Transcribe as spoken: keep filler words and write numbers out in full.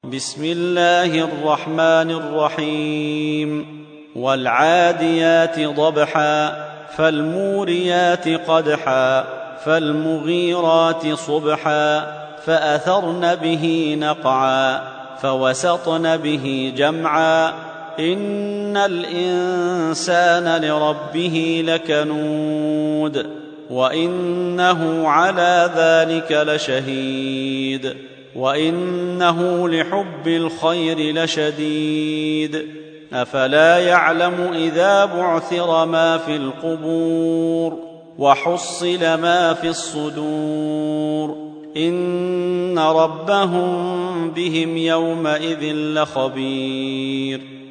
بسم الله الرحمن الرحيم والعاديات ضبحا فالموريات قدحا فالمغيرات صبحا فأثرن به نقعا فوسطن به جمعا إن الإنسان لربه لكنود وإنه على ذلك لشهيد وإنه لحب الخير لشديد أفلا يعلم إذا بعثر ما في القبور وحصل ما في الصدور إن ربهم بهم يومئذ لخبير